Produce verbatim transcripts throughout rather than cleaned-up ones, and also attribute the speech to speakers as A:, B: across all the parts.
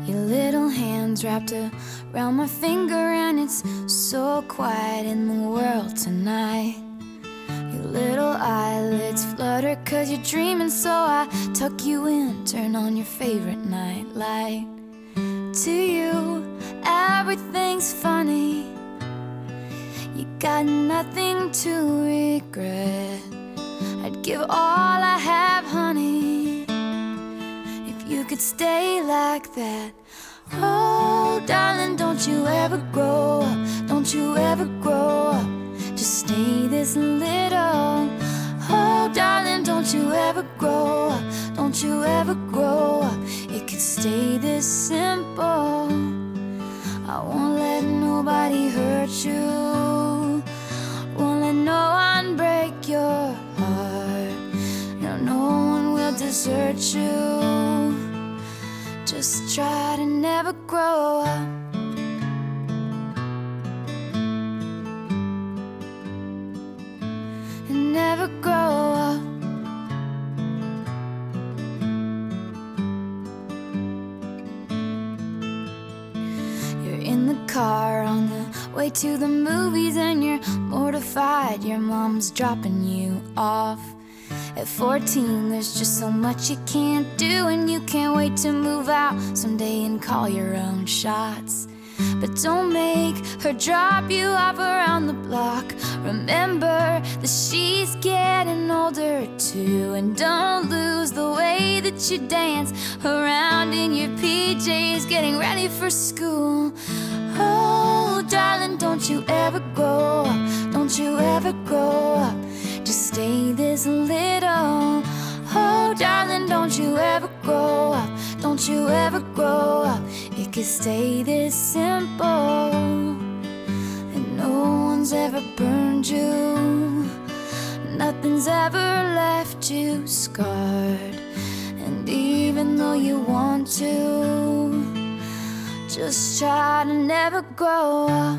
A: Your little hands wrapped around my finger, and it's so quiet in the world tonight. Your little eyelids flutter 'cause you're dreaming, so I tuck you in, turn on your favorite night light. To you, everything's funny. You got nothing to regret. I'd give all I have, honey, if you could stay like that. Oh, darling, don't you ever grow up. Don't you ever grow up. Just stay this little. Oh, darling, don't you ever grow up. Don't you ever grow up. It could stay this simple. I won't let nobody hurt you. Won't let no one break your heart. No, no one will desert you. Just try to never grow up. And never grow up. You're in the car on the way to the movies, and you're mortified your mom's dropping you off. At fourteen, there's just so much you can't do, and you can't wait to move out someday and call your own shots. But don't make her drop you off around the block. Remember that she's getting older too, and don't lose the way that you dance around in your P Js, getting ready for school. Oh, darling, don't you ever grow up. Don't you ever grow up. Just stay this little. Oh, darling, don't you ever grow up. Don't you ever grow up. It could stay this simple. And no one's ever burned you. Nothing's ever left you scarred. And even though you want to, just try to never grow up.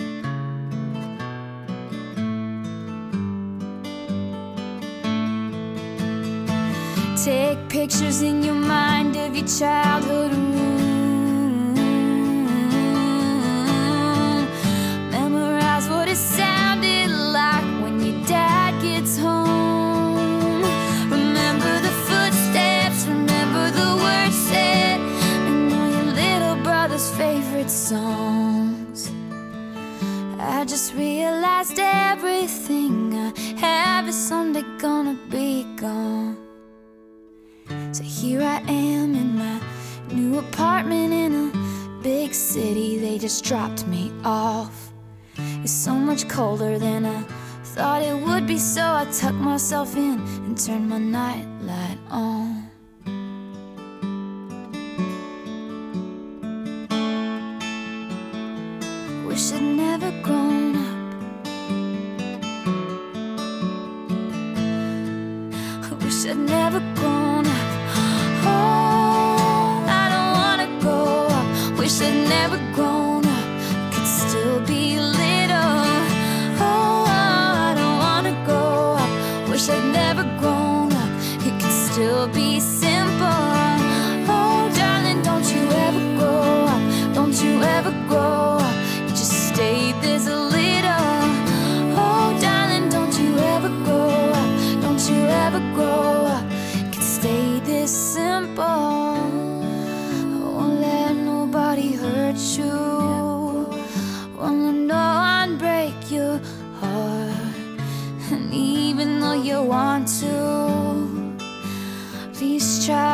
A: Take pictures in your mind of your childhood room. Memorize what it sounded like when your dad gets home. Remember the footsteps, remember the words said, and all your little brother's favorite songs. I just realized everything I have is someday gonna be gone. So here I am in my new apartment in a big city. They just dropped me off. It's so much colder than I thought it would be, so I tucked myself in and turned my nightlight on. Wish I'd never grown up. I wish I'd never grown up. Oh, I don't wanna grow up. Wish I'd never grown up. Could still be little. Oh, I don't wanna grow up. Wish I'd never grown up. It could still be simple. Oh, darling, don't you ever grow up. Don't you ever grow up. You just stay this little. Oh, darling, don't you ever grow up. Don't you ever grow up. Stay this simple. I won't let nobody hurt you. Won't let no one break your heart. And even though you want to, please try